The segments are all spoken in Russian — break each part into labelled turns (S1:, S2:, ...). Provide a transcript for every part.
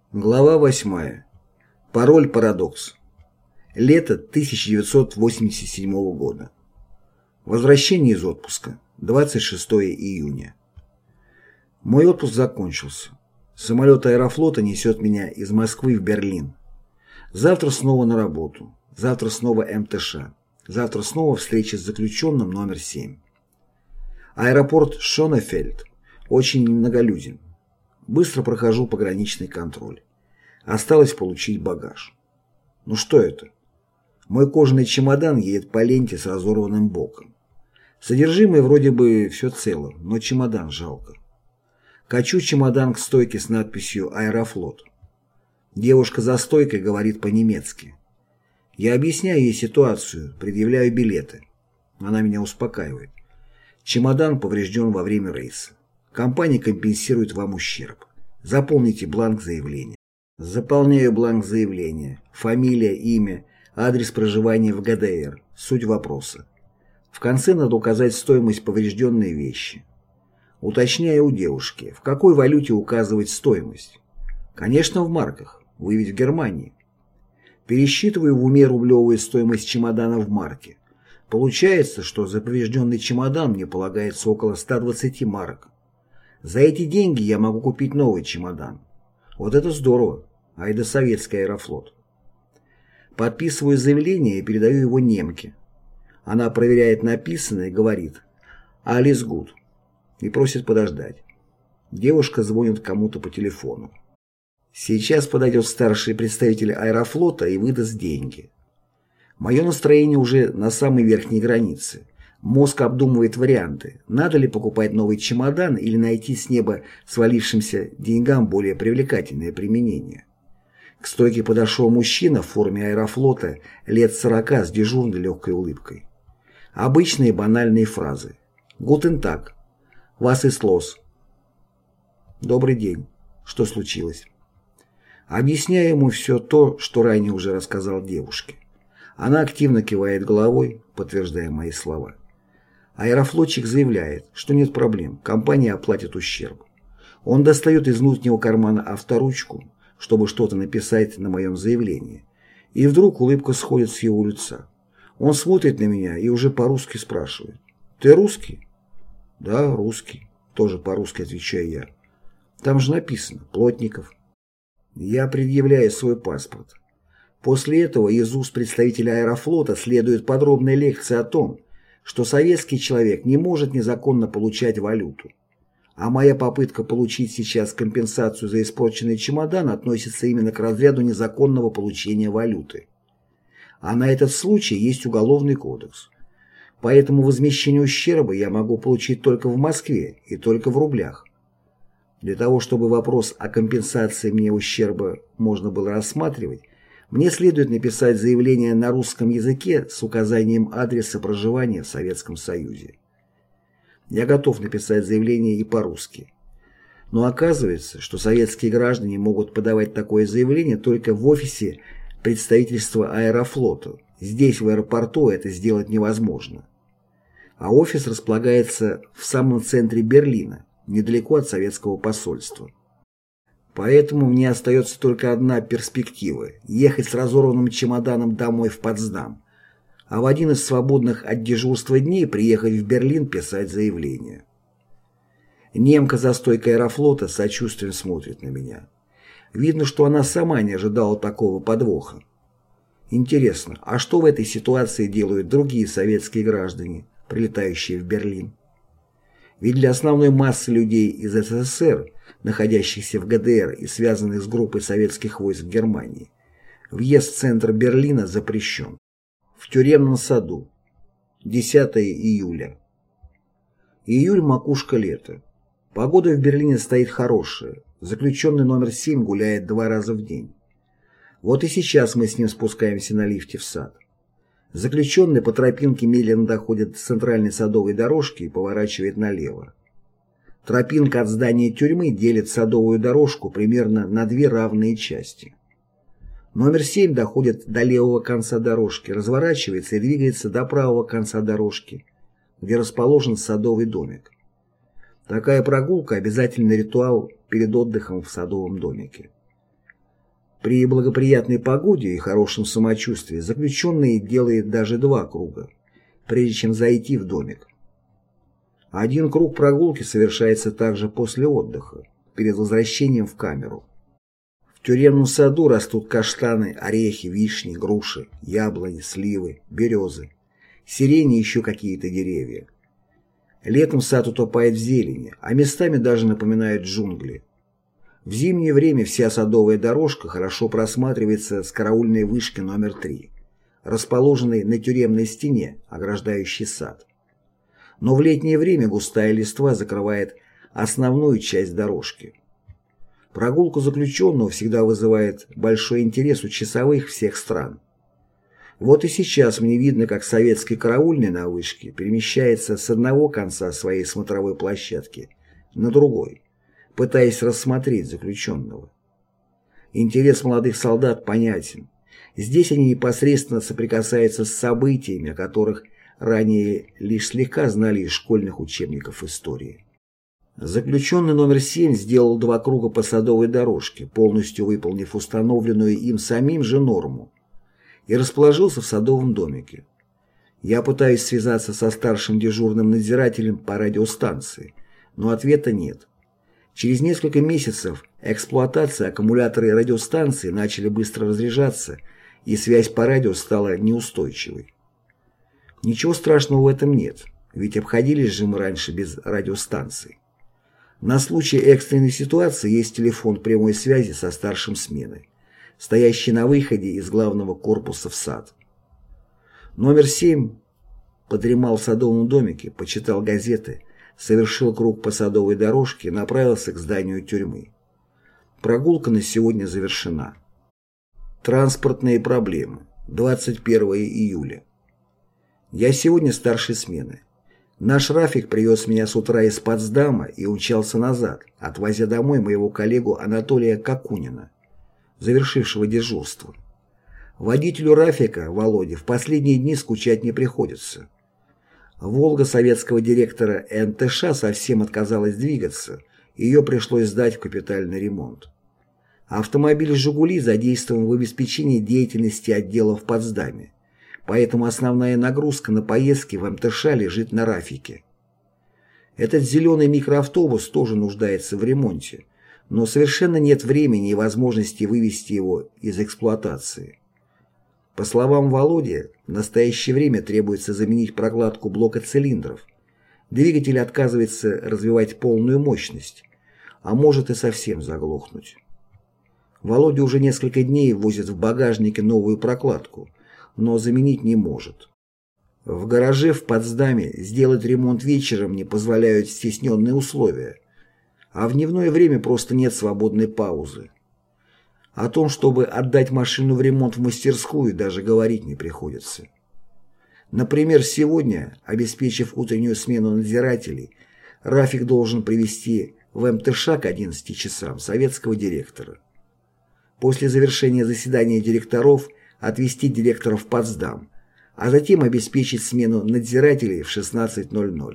S1: Глава 8. Пароль «Парадокс». Лето 1987 года. Возвращение из отпуска. 26 июня. Мой отпуск закончился. Самолет Аэрофлота несет меня из Москвы в Берлин. Завтра снова на работу. Завтра снова МТШ. Завтра снова встреча с заключенным номер 7. Аэропорт Шонефельд очень немноголюден. Быстро прохожу пограничный контроль. Осталось получить багаж. Ну что это? Мой кожаный чемодан едет по ленте с разорванным боком. Содержимое вроде бы все цело, но чемодан жалко. Качу чемодан к стойке с надписью «Аэрофлот». Девушка за стойкой говорит по-немецки. Я объясняю ей ситуацию, предъявляю билеты. Она меня успокаивает. Чемодан поврежден во время рейса. Компания компенсирует вам ущерб. Заполните бланк заявления. Заполняю бланк заявления. Фамилия, имя, адрес проживания в ГДР. Суть вопроса. В конце надо указать стоимость поврежденной вещи. Уточняю у девушки, в какой валюте указывать стоимость. Конечно, в марках. Вы ведь в Германии. Пересчитываю в уме рублевую стоимость чемодана в марке. Получается, что за поврежденный чемодан мне полагается около 120 марок. За эти деньги я могу купить новый чемодан. Вот это здорово. Айда советский Аэрофлот. Подписываю заявление и передаю его немке. Она проверяет написанное и говорит «Alles gut» и просит подождать. Девушка звонит кому-то по телефону. Сейчас подойдет старший представитель Аэрофлота и выдаст деньги. Мое настроение уже на самой верхней границе. Мозг обдумывает варианты, надо ли покупать новый чемодан или найти с неба свалившимся деньгам более привлекательное применение. К стойке подошел мужчина в форме Аэрофлота лет 40 с дежурной легкой улыбкой. Обычные банальные фразы. «Гутен так», «Вас ist los», «Добрый день», «Что случилось?». Объясняю ему все то, что ранее уже рассказал девушке. Она активно кивает головой, подтверждая мои слова. Аэрофлотчик заявляет, что нет проблем, компания оплатит ущерб. Он достает из внутреннего кармана авторучку, чтобы что-то написать на моем заявлении. И вдруг улыбка сходит с его лица. Он смотрит на меня и уже по-русски спрашивает. «Ты русский?» «Да, русский», тоже по-русски отвечаю я. «Там же написано Плотников». Я предъявляю свой паспорт. После этого из уст представителя Аэрофлота следует подробная лекция о том, что советский человек не может незаконно получать валюту. А моя попытка получить сейчас компенсацию за испорченный чемодан относится именно к разряду незаконного получения валюты. А на этот случай есть Уголовный кодекс. Поэтому возмещение ущерба я могу получить только в Москве и только в рублях. Для того, чтобы вопрос о компенсации мне ущерба можно было рассматривать, мне следует написать заявление на русском языке с указанием адреса проживания в Советском Союзе. Я готов написать заявление и по-русски. Но оказывается, что советские граждане могут подавать такое заявление только в офисе представительства Аэрофлота. Здесь, в аэропорту, это сделать невозможно. А офис располагается в самом центре Берлина, недалеко от советского посольства. Поэтому мне остается только одна перспектива – ехать с разорванным чемоданом домой в Потсдам, а в один из свободных от дежурства дней приехать в Берлин писать заявление. Немка за стойкой Аэрофлота с сочувствием смотрит на меня. Видно, что она сама не ожидала такого подвоха. Интересно, а что в этой ситуации делают другие советские граждане, прилетающие в Берлин? Ведь для основной массы людей из СССР, находящихся в ГДР и связанных с группой советских войск в Германии, въезд в центр Берлина запрещен. В тюремном саду. 10 июля. Июль – макушка лета. Погода в Берлине стоит хорошая. Заключенный номер 7 гуляет 2 раза в день. Вот и сейчас мы с ним спускаемся на лифте в сад. Заключенный по тропинке медленно доходит до центральной садовой дорожки и поворачивает налево. Тропинка от здания тюрьмы делит садовую дорожку примерно на 2 равные части. Номер 7 доходит до левого конца дорожки, разворачивается и двигается до правого конца дорожки, где расположен садовый домик. Такая прогулка – обязательный ритуал перед отдыхом в садовом домике. При благоприятной погоде и хорошем самочувствии заключенный делает даже 2 круга, прежде чем зайти в домик. 1 круг прогулки совершается также после отдыха, перед возвращением в камеру. В тюремном саду растут каштаны, орехи, вишни, груши, яблони, сливы, березы, сирени и еще какие-то деревья. Летом сад утопает в зелени, а местами даже напоминает джунгли. В зимнее время вся садовая дорожка хорошо просматривается с караульной вышки номер 3, расположенной на тюремной стене, ограждающей сад. Но в летнее время густая листва закрывает основную часть дорожки. Прогулка заключенного всегда вызывает большой интерес у часовых всех стран. Вот и сейчас мне видно, как советский караульный на вышке перемещается с одного конца своей смотровой площадки на другой, пытаясь рассмотреть заключенного. Интерес молодых солдат понятен. Здесь они непосредственно соприкасаются с событиями, о которых ранее лишь слегка знали из школьных учебников истории. Заключенный номер 7 сделал 2 круга по садовой дорожке, полностью выполнив установленную им самим же норму, и расположился в садовом домике. Я пытаюсь связаться со старшим дежурным надзирателем по радиостанции, но ответа нет. Через несколько месяцев эксплуатации аккумуляторы радиостанции начали быстро разряжаться, и связь по радио стала неустойчивой. Ничего страшного в этом нет, ведь обходились же мы раньше без радиостанций. На случай экстренной ситуации есть телефон прямой связи со старшим смены, стоящий на выходе из главного корпуса в сад. Номер 7 подремал в садовом домике, почитал газеты, совершил круг по садовой дорожке и направился к зданию тюрьмы. Прогулка на сегодня завершена. Транспортные проблемы. 21 июля. Я сегодня старшей смены. Наш Рафик привез меня с утра из Потсдама и умчался назад, отвозя домой моего коллегу Анатолия Какунина, завершившего дежурство. Водителю Рафика, Володе, в последние дни скучать не приходится. «Волга» советского директора НТШ совсем отказалась двигаться, и ее пришлось сдать в капитальный ремонт. Автомобиль «Жигули» задействован в обеспечении деятельности отдела в Потсдаме, поэтому основная нагрузка на поездки в МТШ лежит на Рафике. Этот зеленый микроавтобус тоже нуждается в ремонте, но совершенно нет времени и возможности вывести его из эксплуатации. По словам Володи, в настоящее время требуется заменить прокладку блока цилиндров. Двигатель отказывается развивать полную мощность, а может и совсем заглохнуть. Володя уже несколько дней возит в багажнике новую прокладку, но заменить не может. В гараже в Потсдаме сделать ремонт вечером не позволяют стесненные условия, а в дневное время просто нет свободной паузы. О том, чтобы отдать машину в ремонт в мастерскую, даже говорить не приходится. Например, сегодня, обеспечив утреннюю смену надзирателей, Рафик должен привезти в МТШ к 11 часам советского директора. После завершения заседания директоров отвезти директора в Потсдам, а затем обеспечить смену надзирателей в 16:00.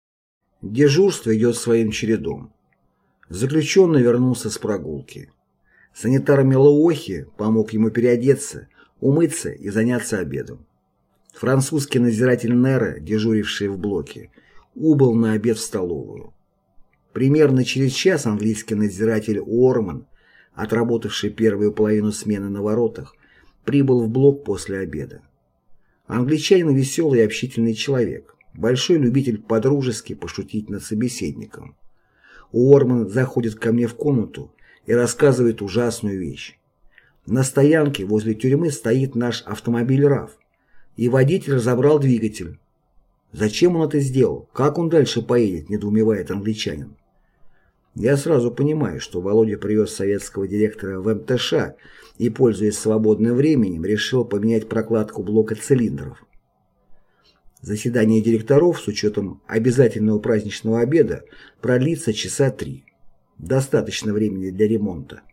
S1: Дежурство идет своим чередом. Заключенный вернулся с прогулки. Санитар Мелоохи помог ему переодеться, умыться и заняться обедом. Французский надзиратель Нера, дежуривший в блоке, убыл на обед в столовую. Примерно через час английский надзиратель Уорман, отработавший первую половину смены на воротах, прибыл в блок после обеда. Англичанин веселый и общительный человек, большой любитель подружески пошутить над собеседником. Уорман заходит ко мне в комнату и рассказывает ужасную вещь. На стоянке возле тюрьмы стоит наш автомобиль РАФ, и водитель разобрал двигатель. Зачем он это сделал? Как он дальше поедет, недоумевает англичанин. Я сразу понимаю, что Володя привез советского директора в МТШ и, пользуясь свободным временем, решил поменять прокладку блока цилиндров. Заседание директоров с учетом обязательного праздничного обеда продлится часа 3. Достаточно времени для ремонта.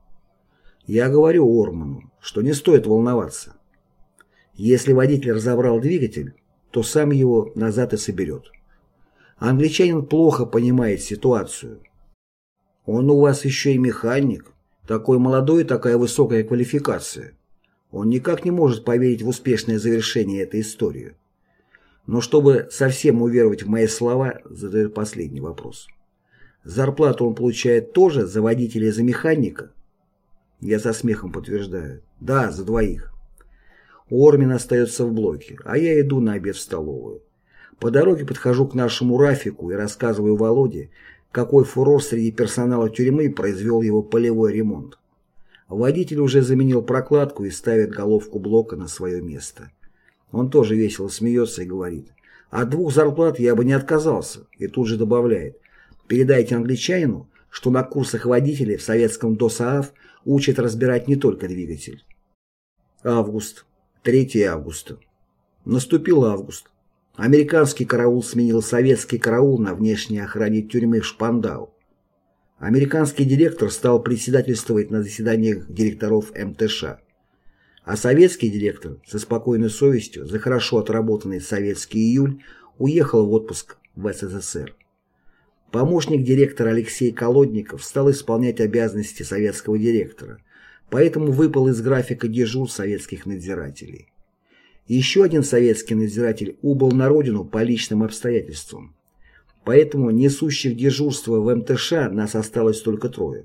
S1: Я говорю Уорману, что не стоит волноваться. Если водитель разобрал двигатель, то сам его назад и соберет. Англичанин плохо понимает ситуацию. Он у вас еще и механик, Такой молодой и такая высокая квалификация. Он никак не может поверить в успешное завершение этой истории. Но чтобы совсем уверовать в мои слова, задает последний вопрос. Зарплату он получает тоже за водителя и за механика? Я со смехом подтверждаю. Да, за двоих. Ормин остается в блоке, а я иду на обед в столовую. По дороге подхожу к нашему Рафику и рассказываю Володе, какой фурор среди персонала тюрьмы произвел его полевой ремонт. Водитель уже заменил прокладку и ставит головку блока на свое место. Он тоже весело смеется и говорит: от 2 зарплат я бы не отказался, и тут же добавляет: передайте англичанину, что на курсах водителей в советском ДОСААФ учат разбирать не только двигатель. Август. 3 августа. Наступил август. Американский караул сменил советский караул на внешней охране тюрьмы в Шпандау. Американский директор стал председательствовать на заседаниях директоров МТШ. А советский директор со спокойной совестью за хорошо отработанный советский июль уехал в отпуск в СССР. Помощник директора Алексей Колодников стал исполнять обязанности советского директора, поэтому выпал из графика дежур советских надзирателей. Еще один советский надзиратель убыл на родину по личным обстоятельствам, поэтому несущих дежурство в МТШ нас осталось только 3.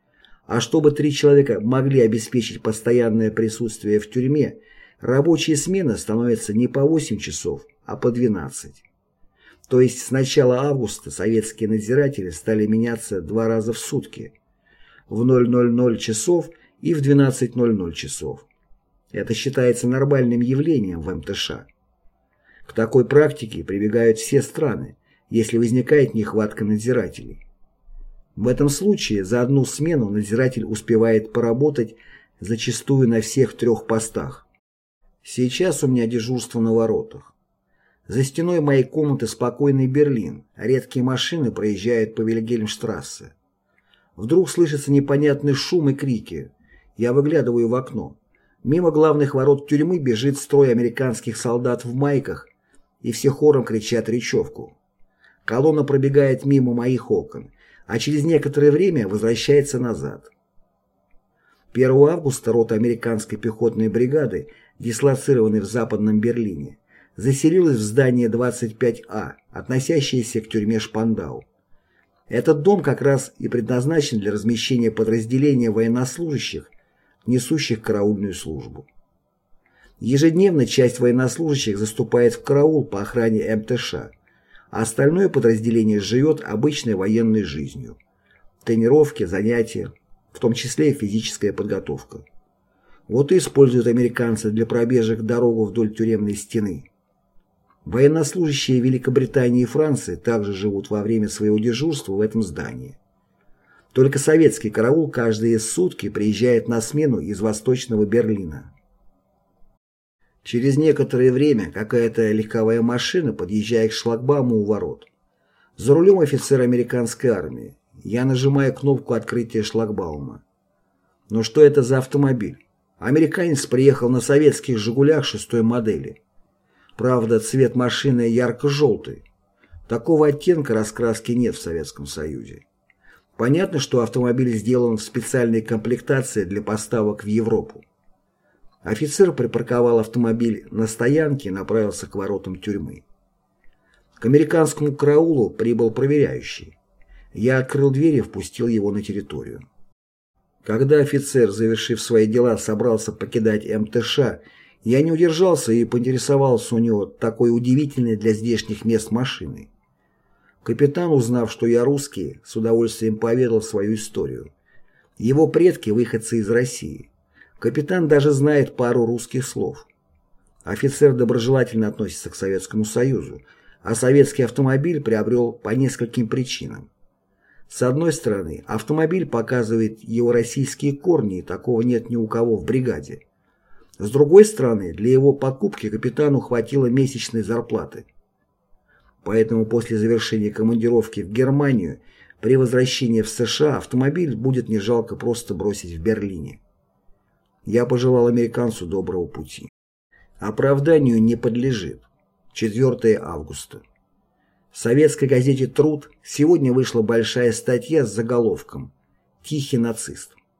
S1: А чтобы 3 человека могли обеспечить постоянное присутствие в тюрьме, рабочая смена становится не по 8 часов, а по 12. То есть с начала августа советские надзиратели стали меняться 2 раза в сутки, в 0:00 часов и в 12:00 часов. Это считается нормальным явлением в МТШ. К такой практике прибегают все страны, если возникает нехватка надзирателей. В этом случае за одну смену надзиратель успевает поработать зачастую на всех 3 постах. Сейчас у меня дежурство на воротах. За стеной моей комнаты спокойный Берлин, редкие машины проезжают по Вильгельмштрассе. Вдруг слышится непонятный шум и крики. Я выглядываю в окно. Мимо главных ворот тюрьмы бежит строй американских солдат в майках, и все хором кричат речевку. Колонна пробегает мимо моих окон, а через некоторое время возвращается назад. 1 августа рота американской пехотной бригады, дислоцированной в Западном Берлине, заселилась в здание 25А, относящееся к тюрьме Шпандау. Этот дом как раз и предназначен для размещения подразделения военнослужащих, несущих караульную службу. Ежедневно часть военнослужащих заступает в караул по охране МТШ, а остальное подразделение живет обычной военной жизнью. Тренировки, занятия, в том числе и физическая подготовка. Вот и используют американцы для пробежек дорогу вдоль тюремной стены. Военнослужащие Великобритании и Франции также живут во время своего дежурства в этом здании. Только советский караул каждые сутки приезжает на смену из Восточного Берлина. Через некоторое время какая-то легковая машина подъезжает к шлагбауму у ворот. За рулем офицер американской армии. Я нажимаю кнопку открытия шлагбаума. Но что это за автомобиль? Американец приехал на советских «Жигулях» 6-й модели. Правда, цвет машины ярко-желтый. Такого оттенка раскраски нет в Советском Союзе. Понятно, что автомобиль сделан в специальной комплектации для поставок в Европу. Офицер припарковал автомобиль на стоянке и направился к воротам тюрьмы. К американскому караулу прибыл проверяющий. Я открыл дверь и впустил его на территорию. Когда офицер, завершив свои дела, собрался покидать МТШ, я не удержался и поинтересовался у него такой удивительной для здешних мест машиной. Капитан, узнав, что я русский, с удовольствием поведал свою историю. Его предки – выходцы из России. Капитан даже знает пару русских слов. Офицер доброжелательно относится к Советскому Союзу, а советский автомобиль приобрел по нескольким причинам. С одной стороны, автомобиль показывает его российские корни, и такого нет ни у кого в бригаде. С другой стороны, для его покупки капитану хватило месячной зарплаты. Поэтому после завершения командировки в Германию при возвращении в США автомобиль будет не жалко просто бросить в Берлине. Я пожелал американцу доброго пути. Оправданию не подлежит. 4 августа. В советской газете «Труд» сегодня вышла большая статья с заголовком «Тихий нацист».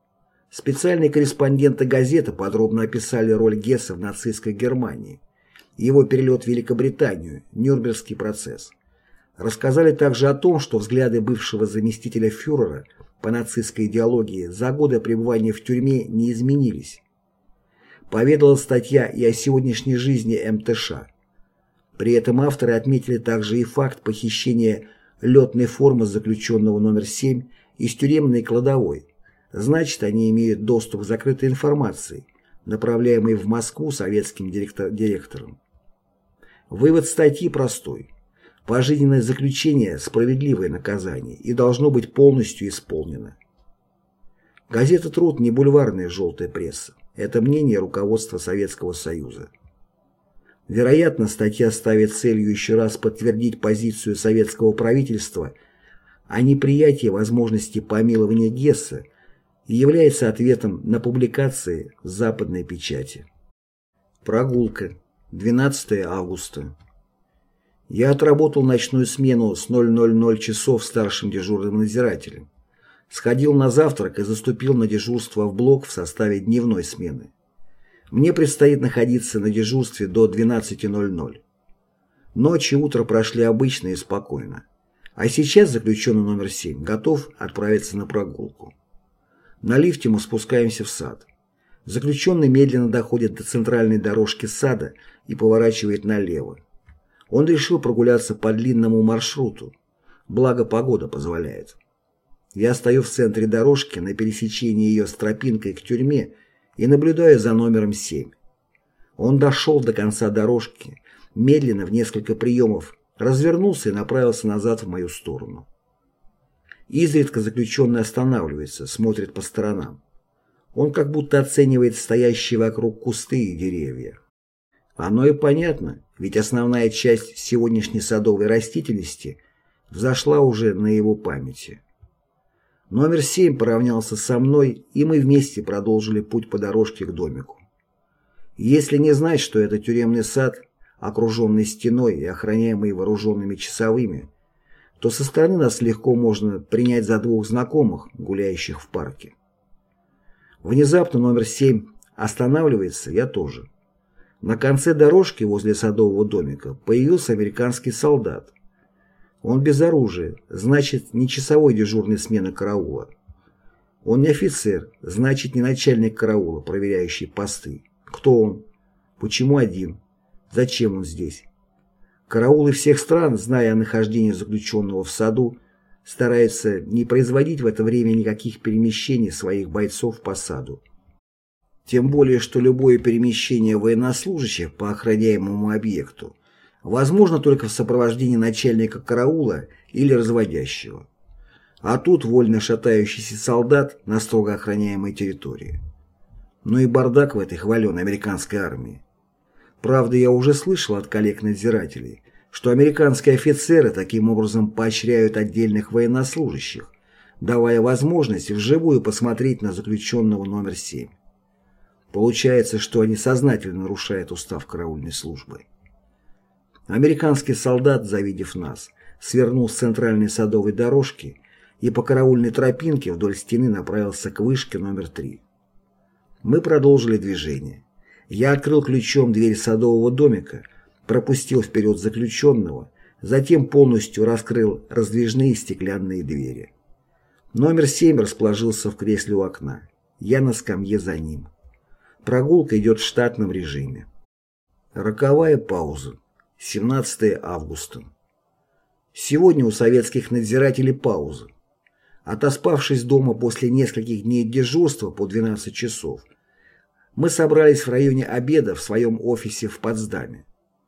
S1: Специальные корреспонденты газеты подробно описали роль Гесса в нацистской Германии, его перелет в Великобританию, Нюрнбергский процесс. Рассказали также о том, что взгляды бывшего заместителя фюрера по нацистской идеологии за годы пребывания в тюрьме не изменились. Поведала статья и о сегодняшней жизни МТШ. При этом авторы отметили также и факт похищения летной формы заключенного номер 7 из тюремной кладовой. Значит, они имеют доступ к закрытой информации, направляемой в Москву советским директором. Вывод статьи простой. Пожизненное заключение – справедливое наказание и должно быть полностью исполнено. Газета «Труд» не бульварная желтая пресса. Это мнение руководства Советского Союза. Вероятно, статья ставит целью еще раз подтвердить позицию советского правительства о неприятии возможности помилования Гесса и является ответом на публикации в западной печати. Прогулка. 12 августа. Я отработал ночную смену с 00:00 часов старшим дежурным надзирателем. Сходил на завтрак и заступил на дежурство в блок в составе дневной смены. Мне предстоит находиться на дежурстве до 12:00. Ночь и утро прошли обычно и спокойно. А сейчас заключенный номер 7 готов отправиться на прогулку. На лифте мы спускаемся в сад. Заключенный медленно доходит до центральной дорожки сада и поворачивает налево. Он решил прогуляться по длинному маршруту, благо погода позволяет. Я стою в центре дорожки на пересечении ее с тропинкой к тюрьме и наблюдаю за номером 7. Он дошел до конца дорожки, медленно в несколько приемов, развернулся и направился назад в мою сторону. Изредка заключенный останавливается, смотрит по сторонам. Он как будто оценивает стоящие вокруг кусты и деревья. Оно и понятно, ведь основная часть сегодняшней садовой растительности взошла уже на его памяти. Номер 7 поравнялся со мной, и мы вместе продолжили путь по дорожке к домику. Если не знать, что это тюремный сад, окруженный стеной и охраняемый вооруженными часовыми, то со стороны нас легко можно принять за двух знакомых, гуляющих в парке. Внезапно номер 7 останавливается, я тоже. На конце дорожки возле садового домика появился американский солдат. Он без оружия, значит, не часовой дежурной смены караула. Он не офицер, значит, не начальник караула, проверяющий посты. Кто он? Почему один? Зачем он здесь? Караулы всех стран, зная о нахождении заключенного в саду, стараются не производить в это время никаких перемещений своих бойцов по саду. Тем более, что любое перемещение военнослужащих по охраняемому объекту возможно только в сопровождении начальника караула или разводящего. А тут вольно шатающийся солдат на строго охраняемой территории. Ну и бардак в этой хваленой американской армии. Правда, я уже слышал от коллег-надзирателей, что американские офицеры таким образом поощряют отдельных военнослужащих, давая возможность вживую посмотреть на заключенного номер 7. Получается, что они сознательно нарушают устав караульной службы. Американский солдат, завидев нас, свернул с центральной садовой дорожки и по караульной тропинке вдоль стены направился к вышке номер 3. Мы продолжили движение. Я открыл ключом дверь садового домика, пропустил вперед заключенного, затем полностью раскрыл раздвижные стеклянные двери. Номер 7 расположился в кресле у окна. Я на скамье за ним. Прогулка идет в штатном режиме. Роковая пауза. 17 августа. Сегодня у советских надзирателей пауза. Отоспавшись дома после нескольких дней дежурства по 12 часов, мы собрались в районе обеда в своем офисе в Потсдаме.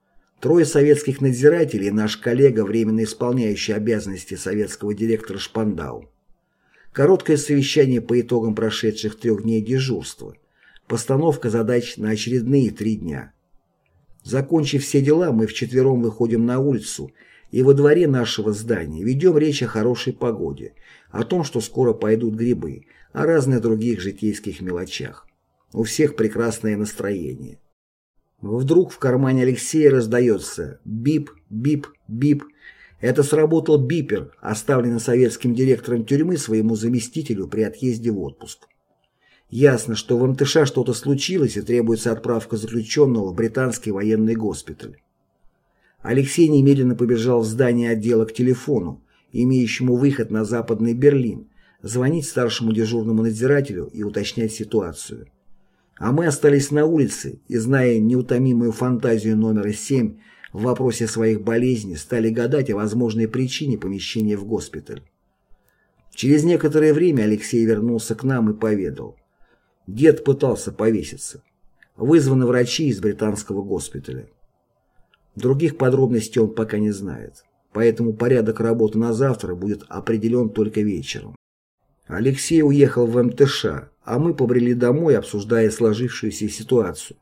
S1: 3 советских надзирателей и наш коллега, временно исполняющий обязанности советского директора Шпандау. Короткое совещание по итогам прошедших 3 дней дежурства. Постановка задач на очередные 3 дня. Закончив все дела, мы вчетвером выходим на улицу и во дворе нашего здания ведем речь о хорошей погоде, о том, что скоро пойдут грибы, о разных других житейских мелочах. У всех прекрасное настроение. Вдруг в кармане Алексея раздается бип, бип, бип. Это сработал бипер, оставленный советским директором тюрьмы своему заместителю при отъезде в отпуск. Ясно, что в МТШ что-то случилось и требуется отправка заключенного в британский военный госпиталь. Алексей немедленно побежал в здание отдела к телефону, имеющему выход на Западный Берлин, звонить старшему дежурному надзирателю и уточнять ситуацию. А мы остались на улице и, зная неутомимую фантазию номера 7 в вопросе своих болезней, стали гадать о возможной причине помещения в госпиталь. Через некоторое время Алексей вернулся к нам и поведал. Дед пытался повеситься. Вызваны врачи из британского госпиталя. Других подробностей он пока не знает, поэтому порядок работы на завтра будет определен только вечером. Алексей уехал в МТШ, а мы побрели домой, обсуждая сложившуюся ситуацию.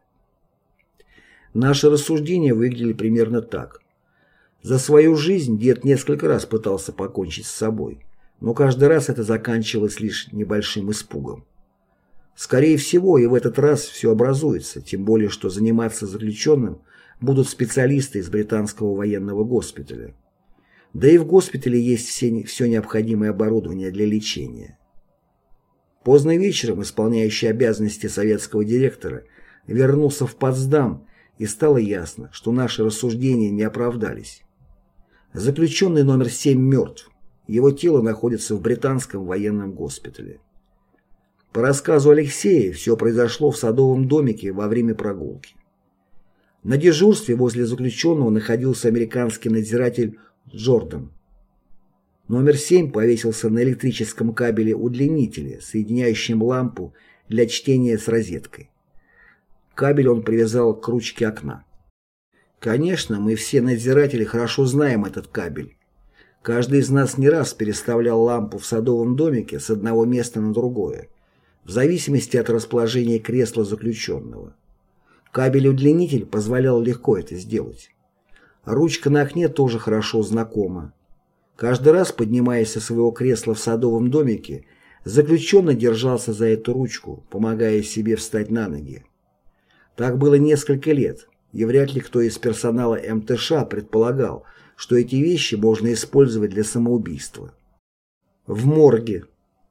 S1: Наши рассуждения выглядели примерно так. За свою жизнь дед несколько раз пытался покончить с собой, но каждый раз это заканчивалось лишь небольшим испугом. Скорее всего, и в этот раз все образуется, тем более, что заниматься заключенным будут специалисты из британского военного госпиталя. Да и в госпитале есть все необходимое оборудование для лечения. Поздно вечером исполняющий обязанности советского директора вернулся в Потсдам, и стало ясно, что наши рассуждения не оправдались. Заключенный номер 7 мертв, его тело находится в британском военном госпитале. По рассказу Алексея, все произошло в садовом домике во время прогулки. На дежурстве возле заключенного находился американский надзиратель Джордан. Номер 7 повесился на электрическом кабеле удлинителя, соединяющем лампу для чтения с розеткой. Кабель он привязал к ручке окна. Конечно, мы все надзиратели хорошо знаем этот кабель. Каждый из нас не раз переставлял лампу в садовом домике с одного места на другое, в зависимости от расположения кресла заключенного. Кабель-удлинитель позволял легко это сделать. Ручка на окне тоже хорошо знакома. Каждый раз, поднимаясь со своего кресла в садовом домике, заключенный держался за эту ручку, помогая себе встать на ноги. Так было несколько лет, и вряд ли кто из персонала МТШ предполагал, что эти вещи можно использовать для самоубийства. В морге.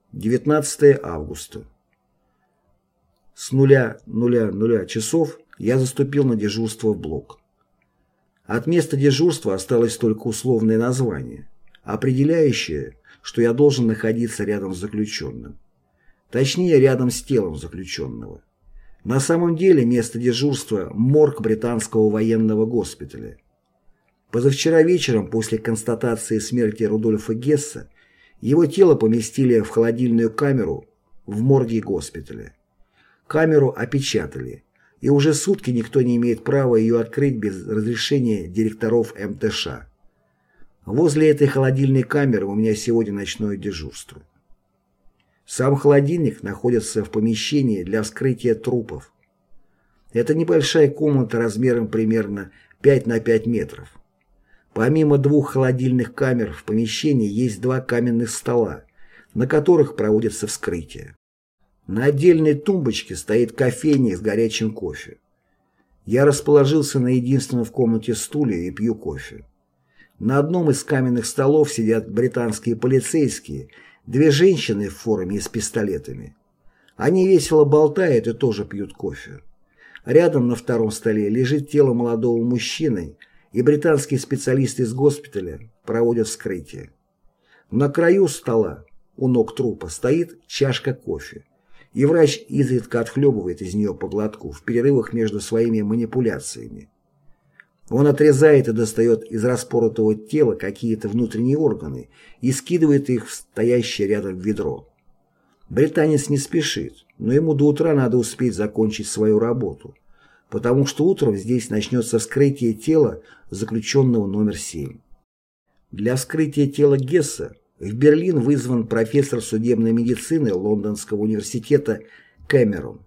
S1: 19 августа. С 00:00 часов я заступил на дежурство в блок. От места дежурства осталось только условное название, определяющее, что я должен находиться рядом с заключенным. Точнее, рядом с телом заключенного. На самом деле место дежурства – морг британского военного госпиталя. Позавчера вечером, после констатации смерти Рудольфа Гесса, его тело поместили в холодильную камеру в морге госпиталя. Камеру опечатали, и уже сутки никто не имеет права ее открыть без разрешения директоров МТШ. Возле этой холодильной камеры у меня сегодня ночное дежурство. Сам холодильник находится в помещении для вскрытия трупов. Это небольшая комната размером примерно 5 на 5 метров. Помимо 2 холодильных камер в помещении есть 2 каменных стола, на которых проводятся вскрытия. На отдельной тумбочке стоит кофейник с горячим кофе. Я расположился на единственном в комнате стуле и пью кофе. На одном из каменных столов сидят британские полицейские, 2 женщины в форме и с пистолетами. Они весело болтают и тоже пьют кофе. Рядом на втором столе лежит тело молодого мужчины, и британские специалисты из госпиталя проводят вскрытие. На краю стола, у ног трупа, стоит чашка кофе, и врач изредка отхлебывает из нее по глотку в перерывах между своими манипуляциями. Он отрезает и достает из распоротого тела какие-то внутренние органы и скидывает их в стоящее рядом ведро. Британец не спешит, но ему до утра надо успеть закончить свою работу, потому что утром здесь начнется вскрытие тела заключенного номер 7. Для вскрытия тела Гесса в Берлин вызван профессор судебной медицины Лондонского университета Кэмерон.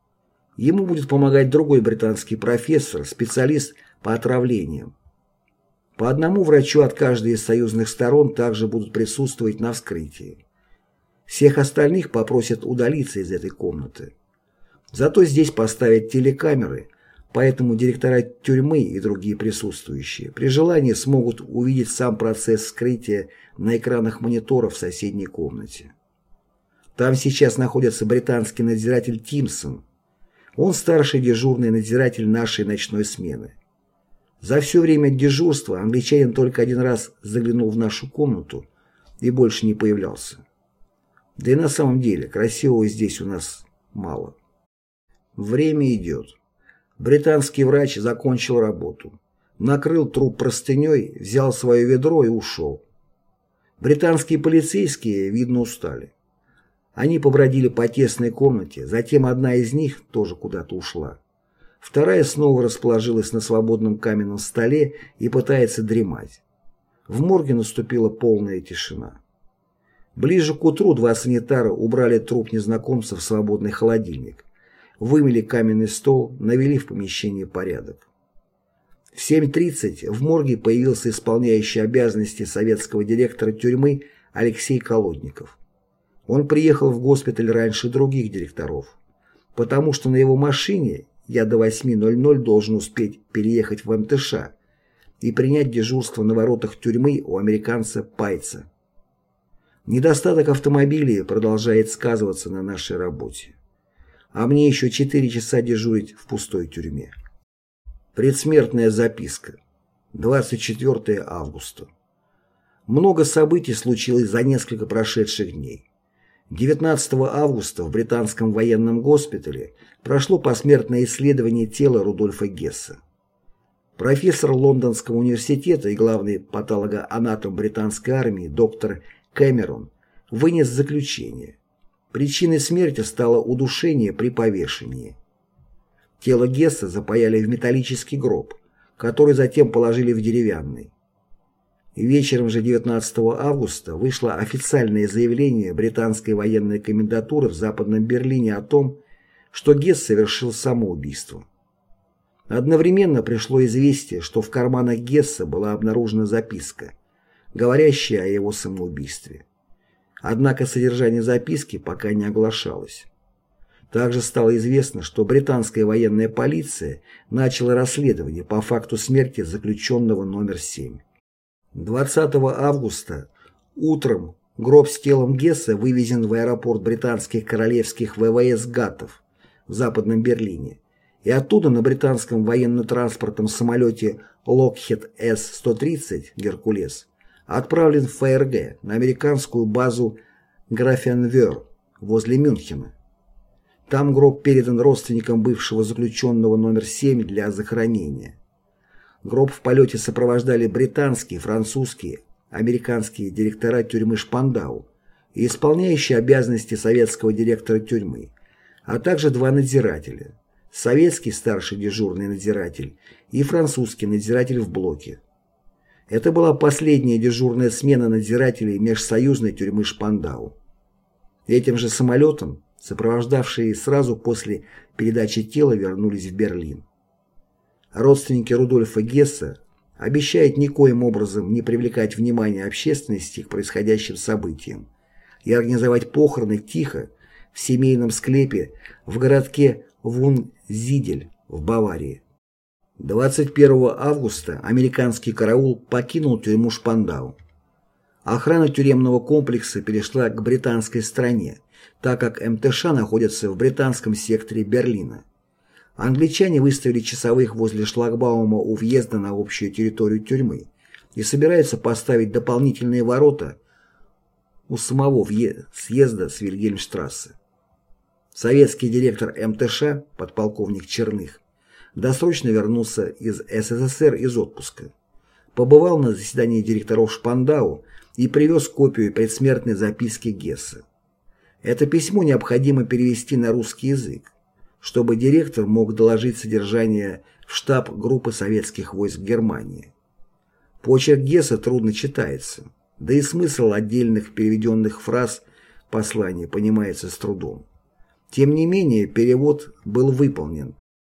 S1: Ему будет помогать другой британский профессор, специалист по отравлениям. По одному врачу от каждой из союзных сторон также будут присутствовать на вскрытии. Всех остальных попросят удалиться из этой комнаты. Зато здесь поставят телекамеры, поэтому директора тюрьмы и другие присутствующие при желании смогут увидеть сам процесс вскрытия на экранах мониторов в соседней комнате. Там сейчас находится британский надзиратель Тимсон. Он старший дежурный надзиратель нашей ночной смены. За все время дежурства англичанин только один раз заглянул в нашу комнату и больше не появлялся. Да и на самом деле красивого здесь у нас мало. Время идет. Британский врач закончил работу. Накрыл труп простыней, взял свое ведро и ушел. Британские полицейские, видно, устали. Они побродили по тесной комнате, затем одна из них тоже куда-то ушла. Вторая снова расположилась на свободном каменном столе и пытается дремать. В морге наступила полная тишина. Ближе к утру два санитара убрали труп незнакомца в свободный холодильник, вымели каменный стол, навели в помещении порядок. В 7:30 в морге появился исполняющий обязанности советского директора тюрьмы Алексей Колодников. Он приехал в госпиталь раньше других директоров, потому что на его машине я до 8:00 должен успеть переехать в МТШ и принять дежурство на воротах тюрьмы у американца Пайца. Недостаток автомобилей продолжает сказываться на нашей работе. А мне еще 4 часа дежурить в пустой тюрьме. Предсмертная записка. 24 августа. Много событий случилось за несколько прошедших дней. 19 августа в британском военном госпитале прошло посмертное исследование тела Рудольфа Гесса. Профессор Лондонского университета и главный патологоанатом британской армии доктор Кэмерон вынес заключение. Причиной смерти стало удушение при повешении. Тело Гесса запаяли в металлический гроб, который затем положили в деревянный. Вечером же 19 августа вышло официальное заявление британской военной комендатуры в Западном Берлине о том, что Гесс совершил самоубийство. Одновременно пришло известие, что в карманах Гесса была обнаружена записка, говорящая о его самоубийстве. Однако содержание записки пока не оглашалось. Также стало известно, что британская военная полиция начала расследование по факту смерти заключенного номер 7. 20 августа утром гроб с телом Гесса вывезен в аэропорт британских королевских ВВС Гаттов в Западном Берлине, и оттуда на британском военно-транспортном самолете Lockheed С-130 «Геркулес» отправлен в ФРГ на американскую базу Графенвёр возле Мюнхена. Там гроб передан родственникам бывшего заключенного номер 7 для захоронения. Гроб в полете сопровождали британские, французские, американские директора тюрьмы Шпандау и исполняющие обязанности советского директора тюрьмы, а также два надзирателя – советский старший дежурный надзиратель и французский надзиратель в блоке. Это была последняя дежурная смена надзирателей межсоюзной тюрьмы Шпандау. Этим же самолетом сопровождавшие сразу после передачи тела вернулись в Берлин. Родственники Рудольфа Гесса обещают никоим образом не привлекать внимание общественности к происходящим событиям и организовать похороны тихо в семейном склепе в городке Вунзидель в Баварии. 21 августа американский караул покинул тюрьму Шпандау. Охрана тюремного комплекса перешла к британской стороне, так как МТШ находится в британском секторе Берлина. Англичане выставили часовых возле шлагбаума у въезда на общую территорию тюрьмы и собираются поставить дополнительные ворота у самого съезда с Вильгельмштрассе. Советский директор МТШ, подполковник Черных, досрочно вернулся из СССР из отпуска, побывал на заседании директоров Шпандау и привез копию предсмертной записки Гесса. Это письмо необходимо перевести на русский язык, чтобы директор мог доложить содержание в штаб группы советских войск Германии. Почерк Гесса трудно читается, да и смысл отдельных переведенных фраз послания понимается с трудом. Тем не менее, перевод был выполнен.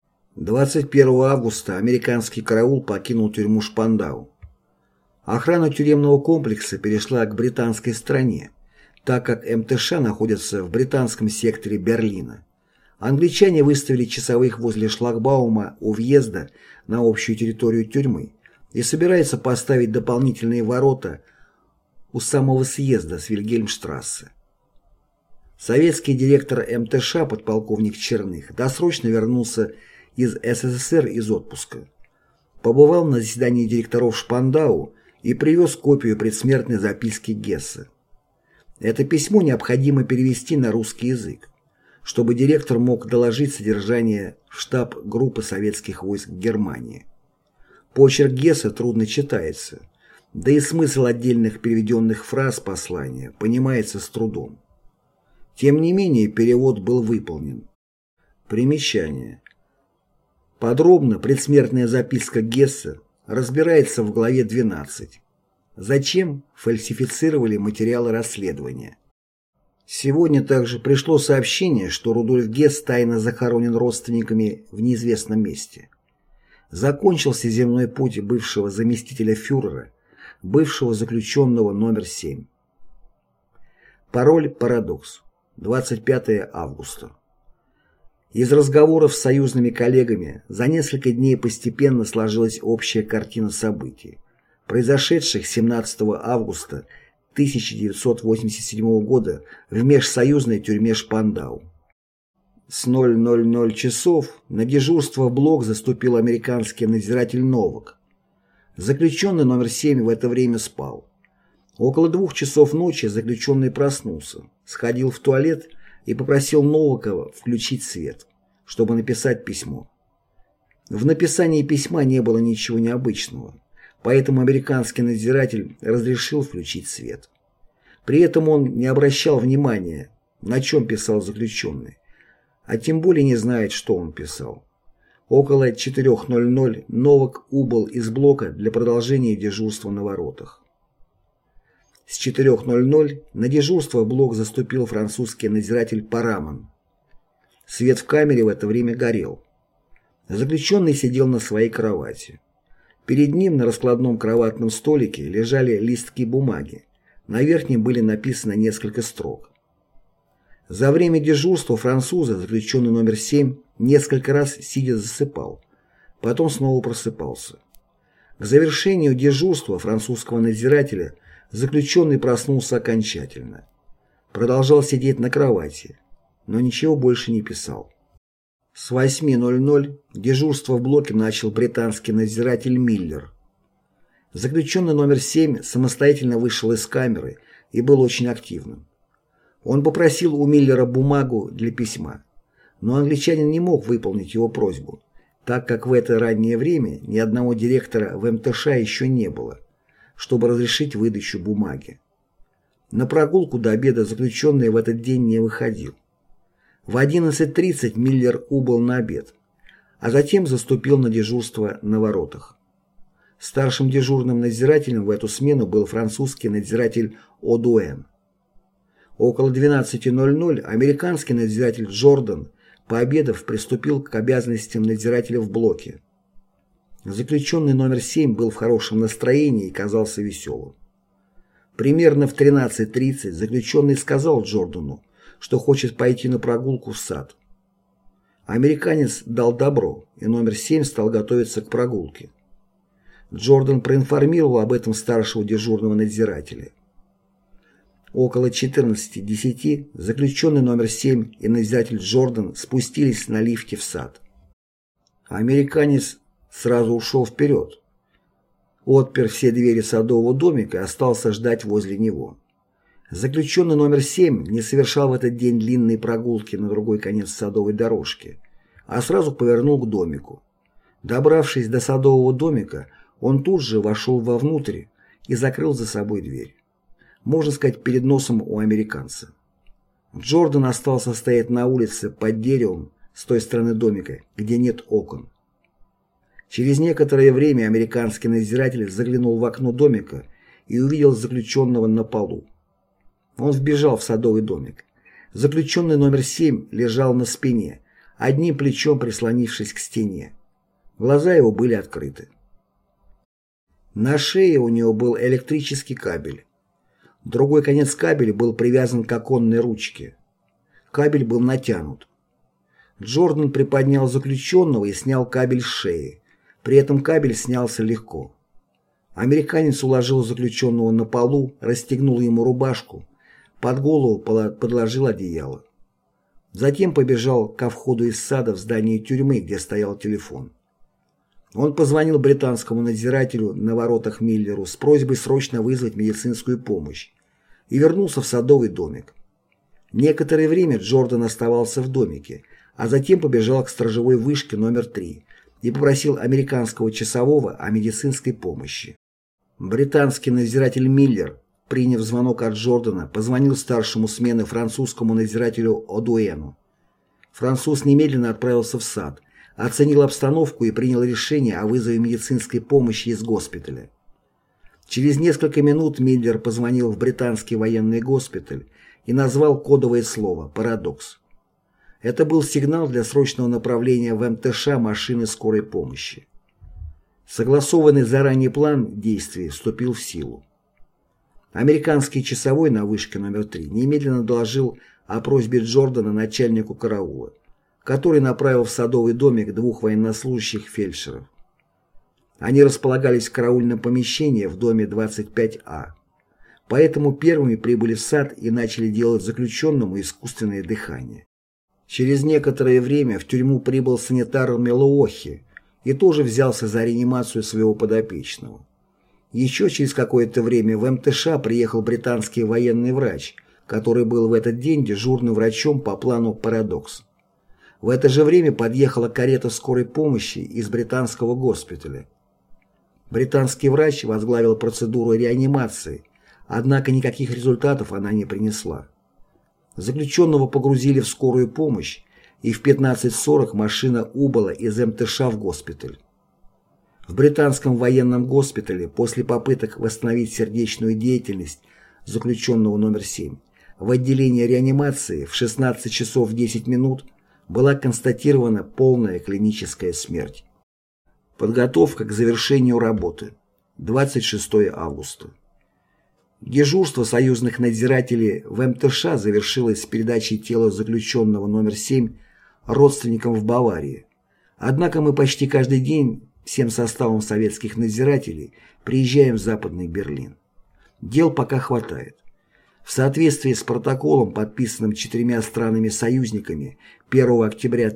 S1: 21 августа американский караул покинул тюрьму Шпандау. Охрана тюремного комплекса перешла к британской стороне, так как МТШ находится в британском секторе Берлина. Англичане выставили часовых возле шлагбаума у въезда на общую территорию тюрьмы и собираются поставить дополнительные ворота у самого съезда с Вильгельмштрассе. Советский директор МТШ подполковник Черных досрочно вернулся из СССР из отпуска. Побывал на заседании директоров Шпандау и привез копию предсмертной записки Гессе. Это письмо необходимо перевести на русский язык, чтобы директор мог доложить содержание в штаб группы советских войск в Германии. Почерк Гессе трудно читается, да и смысл отдельных переведенных фраз послания понимается с трудом. Тем не менее, перевод был выполнен. Примечание. Подробно предсмертная записка Гессе разбирается в главе 12. Зачем фальсифицировали материалы расследования? Сегодня также пришло сообщение, что Рудольф Гесс тайно захоронен родственниками в неизвестном месте. Закончился земной путь бывшего заместителя фюрера, бывшего заключенного номер 7. Пароль «Парадокс». 25 августа. Из разговоров с союзными коллегами за несколько дней постепенно сложилась общая картина событий, произошедших 17 августа 1987 года в межсоюзной тюрьме Шпандау. С 00:00 часов на дежурство в блок заступил американский надзиратель Новак. Заключенный номер 7 в это время спал. Около 2 часов ночи заключенный проснулся, сходил в туалет и попросил Новакова включить свет, чтобы написать письмо. В написании письма не было ничего необычного, поэтому американский надзиратель разрешил включить свет. При этом он не обращал внимания, на чем писал заключенный, а тем более не знает, что он писал. Около 4:00 Новак убыл из блока для продолжения дежурства на воротах. С 4:00 на дежурство в блок заступил французский надзиратель Парамон. Свет в камере в это время горел. Заключенный сидел на своей кровати. Перед ним на раскладном кроватном столике лежали листки бумаги. На верхнем были написаны несколько строк. За время дежурства француза заключенный номер 7 несколько раз сидя засыпал, потом снова просыпался. К завершению дежурства французского надзирателя заключенный проснулся окончательно. Продолжал сидеть на кровати, но ничего больше не писал. С 8:00 дежурство в блоке начал британский надзиратель Миллер. Заключенный номер 7 самостоятельно вышел из камеры и был очень активным. Он попросил у Миллера бумагу для письма, но англичанин не мог выполнить его просьбу, так как в это раннее время ни одного директора в МТШ еще не было, чтобы разрешить выдачу бумаги. На прогулку до обеда заключенный в этот день не выходил. В 11:30 Миллер убыл на обед, а затем заступил на дежурство на воротах. Старшим дежурным надзирателем в эту смену был французский надзиратель Одуэн. Около 12:00 американский надзиратель Джордан, пообедав, приступил к обязанностям надзирателя в блоке. Заключенный номер 7 был в хорошем настроении и казался веселым. Примерно в 13:30 заключенный сказал Джордану, что хочет пойти на прогулку в сад. Американец дал добро, и номер 7 стал готовиться к прогулке. Джордан проинформировал об этом старшего дежурного надзирателя. Около 14:10 заключенный номер 7 и надзиратель Джордан спустились на лифте в сад. Американец сразу ушел вперед, отпер все двери садового домика и остался ждать возле него. Заключенный номер 7 не совершал в этот день длинной прогулки на другой конец садовой дорожки, а сразу повернул к домику. Добравшись до садового домика, он тут же вошел вовнутрь и закрыл за собой дверь. Можно сказать, перед носом у американца. Джордан остался стоять на улице под деревом с той стороны домика, где нет окон. Через некоторое время американский надзиратель заглянул в окно домика и увидел заключенного на полу. Он вбежал в садовый домик. Заключенный номер 7 лежал на спине, одним плечом прислонившись к стене. Глаза его были открыты. На шее у него был электрический кабель. Другой конец кабеля был привязан к оконной ручке. Кабель был натянут. Джордан приподнял заключенного и снял кабель с шеи. При этом кабель снялся легко. Американец уложил заключенного на полу, расстегнул ему рубашку, под голову подложил одеяло. Затем побежал ко входу из сада в здание тюрьмы, где стоял телефон. Он позвонил британскому надзирателю на воротах Миллеру с просьбой срочно вызвать медицинскую помощь и вернулся в садовый домик. Некоторое время Джордан оставался в домике, а затем побежал к сторожевой вышке номер 3 и попросил американского часового о медицинской помощи. Британский надзиратель Миллер, приняв звонок от Джордана, позвонил старшему смены французскому надзирателю Одуэну. Француз немедленно отправился в сад, оценил обстановку и принял решение о вызове медицинской помощи из госпиталя. Через несколько минут Миллер позвонил в британский военный госпиталь и назвал кодовое слово «Парадокс». Это был сигнал для срочного направления в МТШ машины скорой помощи. Согласованный заранее план действий вступил в силу. Американский часовой на вышке номер 3 немедленно доложил о просьбе Джордана начальнику караула, который направил в садовый домик 2 военнослужащих фельдшеров. Они располагались в караульном помещении в доме 25А. Поэтому первыми прибыли в сад и начали делать заключенному искусственное дыхание. Через некоторое время в тюрьму прибыл санитар Мелуохи и тоже взялся за реанимацию своего подопечного. Еще через какое-то время в МТШ приехал британский военный врач, который был в этот день дежурным врачом по плану «Парадокс». В это же время подъехала карета скорой помощи из британского госпиталя. Британский врач возглавил процедуру реанимации, однако никаких результатов она не принесла. Заключенного погрузили в скорую помощь, и в 15:40 машина убыла из МТШ в госпиталь. В британском военном госпитале после попыток восстановить сердечную деятельность заключенного номер 7 в отделении реанимации в 16 часов 10 минут была констатирована полная клиническая смерть. Подготовка к завершению работы. 26 августа. Дежурство союзных надзирателей в МТШ завершилось с передачей тела заключенного номер 7 родственникам в Баварии. Однако мы почти каждый день всем составом советских надзирателей приезжаем в Западный Берлин. Дел пока хватает. В соответствии с протоколом, подписанным 4 странами-союзниками 1 октября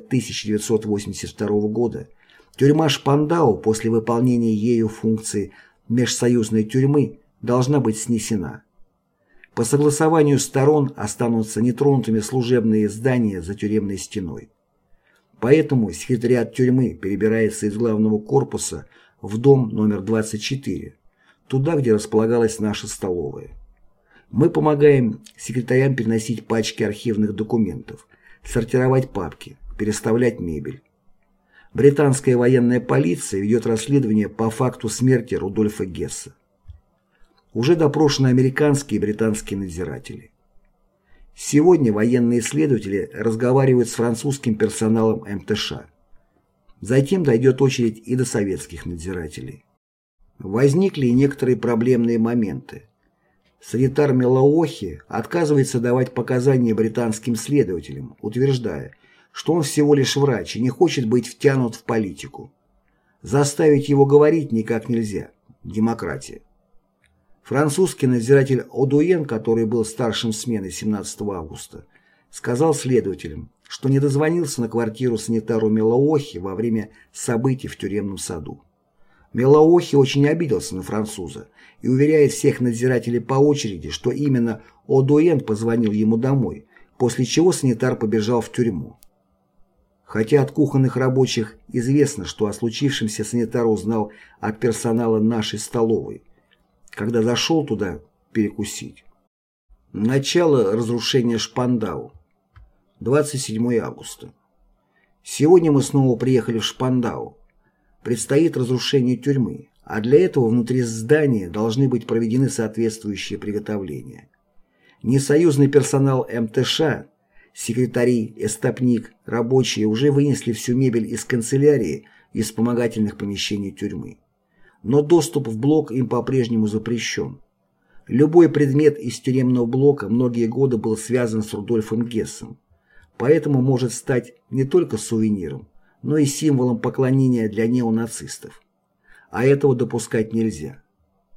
S1: 1982 года, тюрьма Шпандау после выполнения ею функций межсоюзной тюрьмы должна быть снесена. По согласованию сторон останутся нетронутыми служебные здания за тюремной стеной. Поэтому секретариат тюрьмы перебирается из главного корпуса в дом номер 24, туда, где располагалась наша столовая. Мы помогаем секретарям переносить пачки архивных документов, сортировать папки, переставлять мебель. Британская военная полиция ведет расследование по факту смерти Рудольфа Гесса. Уже допрошены американские и британские надзиратели. Сегодня военные следователи разговаривают с французским персоналом МТШ. Затем дойдет очередь и до советских надзирателей. Возникли и некоторые проблемные моменты. Санитар Мелуохи отказывается давать показания британским следователям, утверждая, что он всего лишь врач и не хочет быть втянут в политику. Заставить его говорить никак нельзя. Демократия. Французский надзиратель Одуен, который был старшим смены 17 августа, сказал следователям, что не дозвонился на квартиру санитару Мелуохи во время событий в тюремном саду. Мелуохи очень обиделся на француза и уверяет всех надзирателей по очереди, что именно Одуен позвонил ему домой, после чего санитар побежал в тюрьму. Хотя от кухонных рабочих известно, что о случившемся санитар узнал от персонала нашей столовой, когда зашел туда перекусить. Начало разрушения Шпандау. 27 августа. Сегодня мы снова приехали в Шпандау. Предстоит разрушение тюрьмы, а для этого внутри здания должны быть проведены соответствующие приготовления. Несоюзный персонал МТШ, секретари, эстопник, рабочие уже вынесли всю мебель из канцелярии и вспомогательных помещений тюрьмы. Но доступ в блок им по-прежнему запрещен. Любой предмет из тюремного блока многие годы был связан с Рудольфом Гессом, поэтому может стать не только сувениром, но и символом поклонения для неонацистов. А этого допускать нельзя.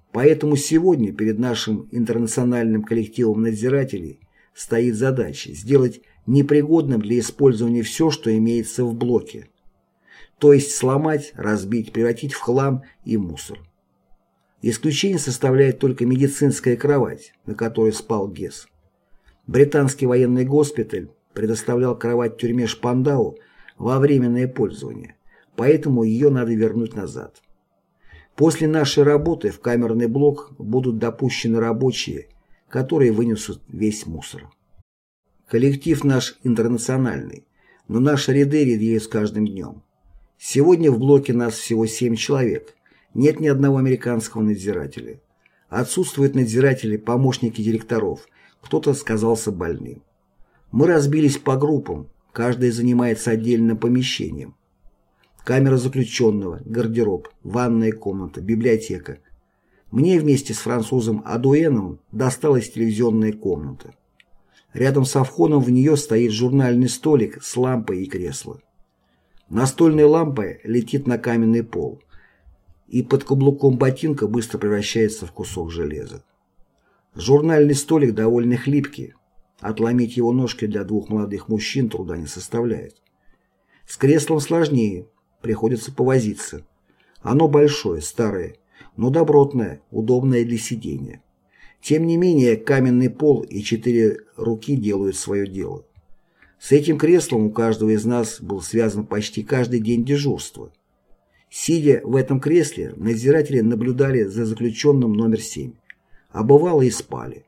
S1: Поэтому сегодня перед нашим интернациональным коллективом надзирателей стоит задача сделать непригодным для использования все, что имеется в блоке, то есть сломать, разбить, превратить в хлам и мусор. Исключение составляет только медицинская кровать, на которой спал Гесс. Британский военный госпиталь предоставлял кровать в тюрьме Шпандау во временное пользование, поэтому ее надо вернуть назад. После нашей работы в камерный блок будут допущены рабочие, которые вынесут весь мусор. Коллектив наш интернациональный, но наши ряды редеют с каждым днем. Сегодня в блоке нас всего 7 человек, нет ни одного американского надзирателя. Отсутствуют надзиратели, помощники директоров, кто-то сказался больным. Мы разбились по группам, каждый занимается отдельным помещением. Камера заключенного, гардероб, ванная комната, библиотека. Мне вместе с французом Адуэном досталась телевизионная комната. Рядом со входом в нее стоит журнальный столик с лампой и кресло. Настольная лампа летит на каменный пол и под каблуком ботинка быстро превращается в кусок железа. Журнальный столик довольно хлипкий. Отломить его ножки для 2 молодых мужчин труда не составляет. С креслом сложнее, приходится повозиться. Оно большое, старое, но добротное, удобное для сидения. Тем не менее, каменный пол и 4 руки делают свое дело. С этим креслом у каждого из нас был связан почти каждый день дежурства. Сидя в этом кресле, надзиратели наблюдали за заключенным номер 7, а бывало и спали.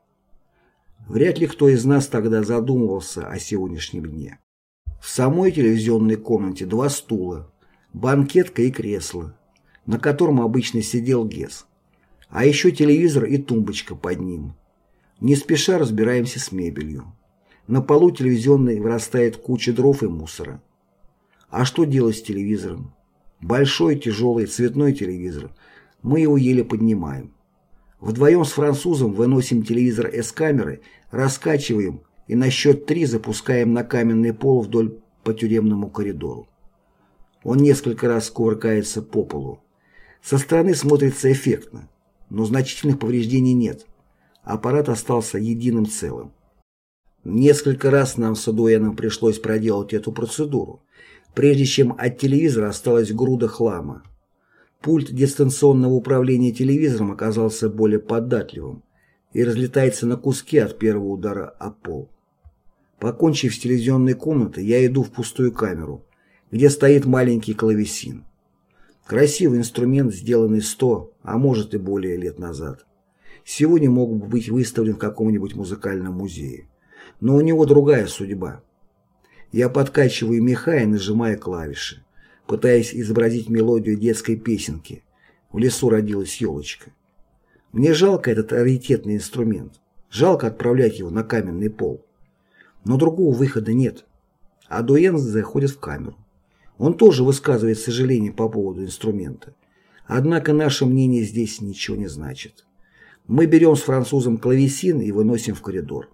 S1: Вряд ли кто из нас тогда задумывался о сегодняшнем дне. В самой телевизионной комнате 2 стула, банкетка и кресло, на котором обычно сидел Гесс. А еще телевизор и тумбочка под ним. Не спеша разбираемся с мебелью. На полу телевизионной вырастает куча дров и мусора. А что делать с телевизором? Большой, тяжелый, цветной телевизор. Мы его еле поднимаем. Вдвоем с французом выносим телевизор из камеры, раскачиваем и на счет 3 запускаем на каменный пол вдоль по тюремному коридору. Он несколько раз кувыркается по полу. Со стороны смотрится эффектно, но значительных повреждений нет. Аппарат остался единым целым. Несколько раз нам с Адуэном пришлось проделать эту процедуру, прежде чем от телевизора осталась груда хлама. Пульт дистанционного управления телевизором оказался более податливым и разлетается на куски от первого удара о пол. Покончив с телевизионной комнатой, я иду в пустую камеру, где стоит маленький клавесин. Красивый инструмент, сделанный 100, а может и более лет назад. Сегодня мог бы быть выставлен в каком-нибудь музыкальном музее. Но у него другая судьба. Я подкачиваю меха и нажимаю клавиши, пытаясь изобразить мелодию детской песенки «В лесу родилась елочка». Мне жалко этот раритетный инструмент. Жалко отправлять его на каменный пол. Но другого выхода нет. Адуэн заходит в камеру. Он тоже высказывает сожаление по поводу инструмента. Однако наше мнение здесь ничего не значит. Мы берем с французом клавесин и выносим в коридор.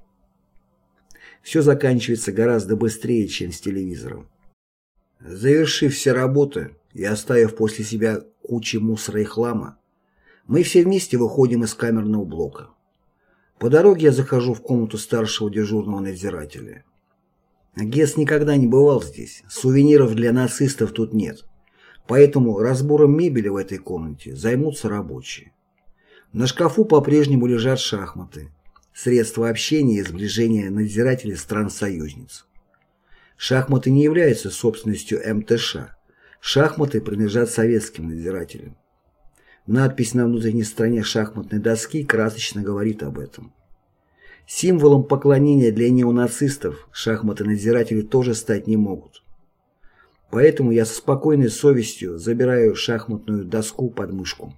S1: Все заканчивается гораздо быстрее, чем с телевизором. Завершив все работы и оставив после себя кучу мусора и хлама, мы все вместе выходим из камерного блока. По дороге я захожу в комнату старшего дежурного надзирателя. Гесс никогда не бывал здесь, сувениров для нацистов тут нет, поэтому разбором мебели в этой комнате займутся рабочие. На шкафу по-прежнему лежат шахматы, средства общения и сближения надзирателей стран-союзниц. Шахматы не являются собственностью МТШ. Шахматы принадлежат советским надзирателям. Надпись на внутренней стороне шахматной доски красочно говорит об этом. Символом поклонения для неонацистов шахматы надзиратели тоже стать не могут. Поэтому я со спокойной совестью забираю шахматную доску под мышку.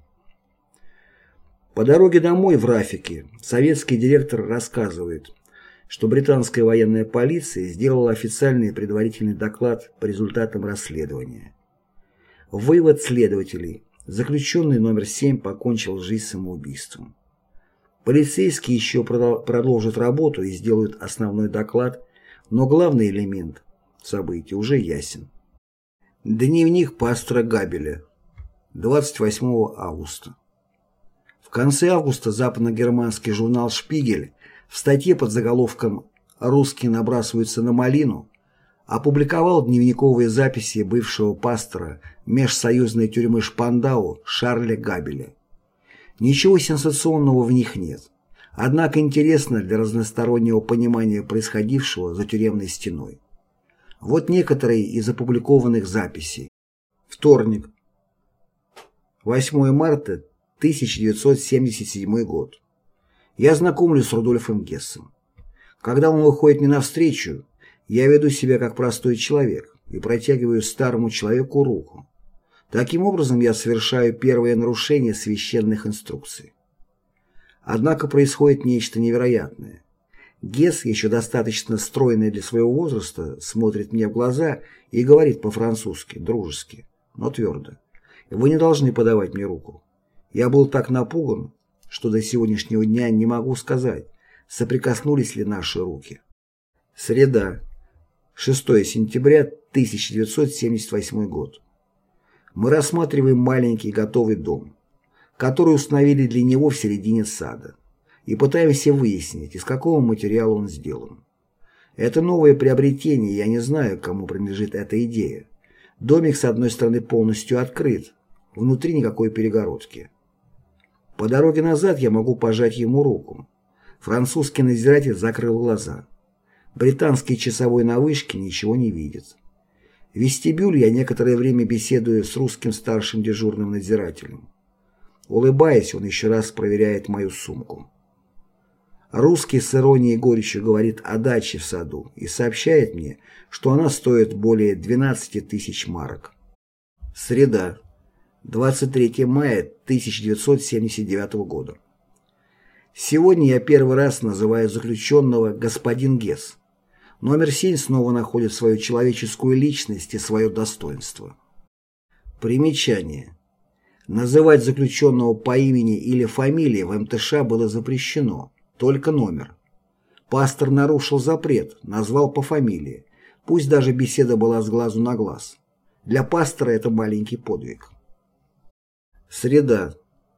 S1: По дороге домой в Рафике советский директор рассказывает, что британская военная полиция сделала официальный предварительный доклад по результатам расследования. Вывод следователей: заключенный номер 7 покончил жизнь самоубийством. Полицейские еще продолжат работу и сделают основной доклад, но главный элемент события уже ясен. Дневник пастора Габеля. 28 августа. В В конце августа западногерманский журнал «Шпигель» в статье под заголовком «Русские набрасываются на малину» опубликовал дневниковые записи бывшего пастора межсоюзной тюрьмы Шпандау Шарля Габеля. Ничего сенсационного в них нет, однако интересно для разностороннего понимания происходившего за тюремной стеной. Вот некоторые из опубликованных записей. Вторник, 8 марта 1977 год. Я знакомлюсь с Рудольфом Гессом. Когда он выходит мне навстречу, я веду себя как простой человек и протягиваю старому человеку руку. Таким образом, я совершаю первое нарушение священных инструкций. Однако происходит нечто невероятное. Гесс, еще достаточно стройный для своего возраста, смотрит мне в глаза и говорит по-французски, дружески, но твердо: «Вы не должны подавать мне руку». Я был так напуган, что до сегодняшнего дня не могу сказать, соприкоснулись ли наши руки. Среда, 6 сентября 1978 год. Мы рассматриваем маленький готовый дом, который установили для него в середине сада, и пытаемся выяснить, из какого материала он сделан. Это новое приобретение, я не знаю, кому принадлежит эта идея. Домик с одной стороны полностью открыт, внутри никакой перегородки. По дороге назад я могу пожать ему руку. Французский надзиратель закрыл глаза. Британский часовой на вышке ничего не видит. В вестибюле я некоторое время беседую с русским старшим дежурным надзирателем. Улыбаясь, он еще раз проверяет мою сумку. Русский с иронией и горечью говорит о даче в саду и сообщает мне, что она стоит более 12 тысяч марок. Среда, 23 мая 1979 года. Сегодня я первый раз называю заключенного господин Гесс. Номер 7 снова находит свою человеческую личность и свое достоинство. Примечание. Называть заключенного по имени или фамилии в МТШ было запрещено, только номер. Пастор нарушил запрет, назвал по фамилии, пусть даже беседа была с глазу на глаз. Для пастора это маленький подвиг. Среда,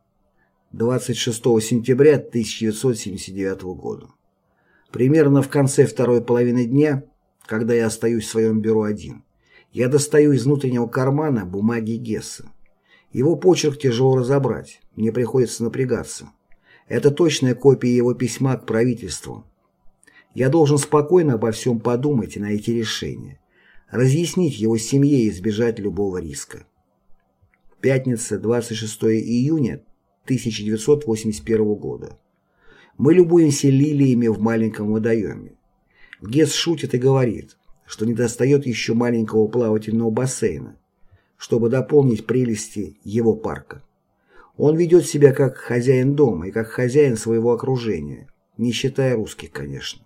S1: 26 сентября 1979 года. Примерно в конце второй половины дня, когда я остаюсь в своем бюро один, я достаю из внутреннего кармана бумаги Гесса. Его почерк тяжело разобрать, мне приходится напрягаться. Это точная копия его письма к правительству. Я должен спокойно обо всем подумать и найти решение, разъяснить его семье и избежать любого риска. Пятница, 26 июня 1981 года. Мы любуемся лилиями в маленьком водоеме. Гесс шутит и говорит, что недостает еще маленького плавательного бассейна, чтобы дополнить прелести его парка. Он ведет себя как хозяин дома и как хозяин своего окружения, не считая русских, конечно.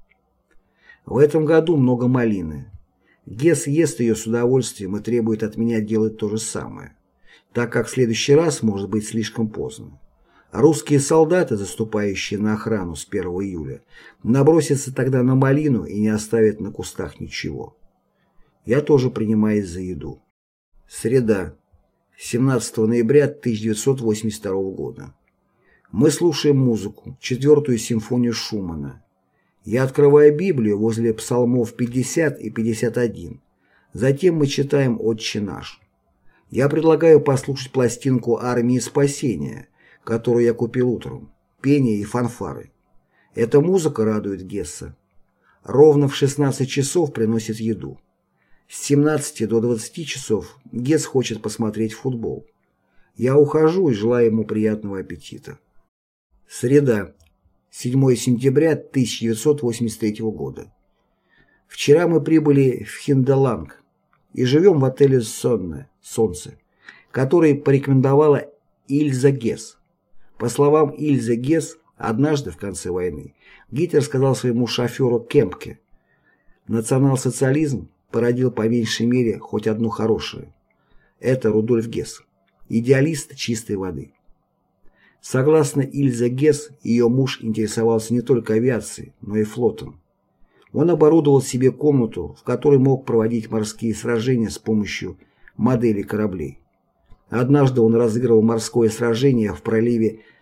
S1: В этом году много малины. Гесс ест ее с удовольствием и требует от меня делать то же самое, так как в следующий раз может быть слишком поздно. Русские солдаты, заступающие на охрану с 1 июля, набросятся тогда на малину и не оставят на кустах ничего. Я тоже принимаюсь за еду. Среда, 17 ноября 1982 года. Мы слушаем музыку, 4-ю симфонию Шумана. Я открываю Библию возле псалмов 50 и 51. Затем мы читаем «Отче наш». Я предлагаю послушать пластинку «Армии спасения», которую я купил утром, пение и фанфары. Эта музыка радует Гесса. Ровно в 16 часов приносит еду. С 17 до 20 часов Гесс хочет посмотреть футбол. Я ухожу и желаю ему приятного аппетита. Среда, 7 сентября 1983 года. Вчера мы прибыли в Хинделанг и живем в отеле «Солнце», который порекомендовала Ильза Гесс. По словам Ильзы Гесс, однажды в конце войны Гитлер сказал своему шоферу Кемпке: «Национал-социализм породил по меньшей мере хоть одну хорошую. Это Рудольф Гесс, идеалист чистой воды». Согласно Ильзе Гесс, ее муж интересовался не только авиацией, но и флотом. Он оборудовал себе комнату, в которой мог проводить морские сражения с помощью моделей кораблей. Однажды он разыграл морское сражение в проливе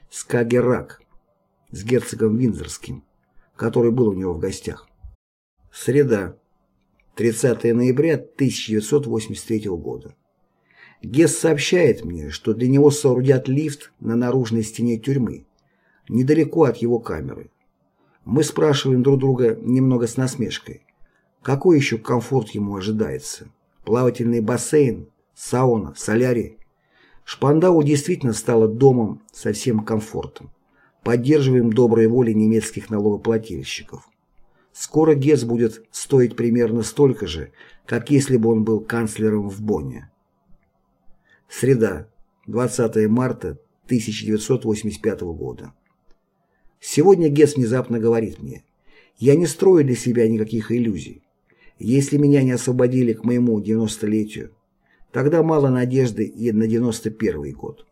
S1: Скагеррак с герцогом Виндзорским, который был у него в гостях. Среда, 30 ноября 1983 года. Гесс сообщает мне, что для него соорудят лифт на наружной стене тюрьмы, недалеко от его камеры. Мы спрашиваем друг друга немного с насмешкой, какой еще комфорт ему ожидается? Плавательный бассейн, сауна, солярий? Шпандау действительно стала домом со всем комфортом. Поддерживаем доброй волей немецких налогоплательщиков. Скоро Гесс будет стоить примерно столько же, как если бы он был канцлером в Бонне. Среда, 20 марта 1985 года. Сегодня Гесс внезапно говорит мне: «Я не строю для себя никаких иллюзий. Если меня не освободили к моему 90-летию, тогда мало надежды и на 91 год.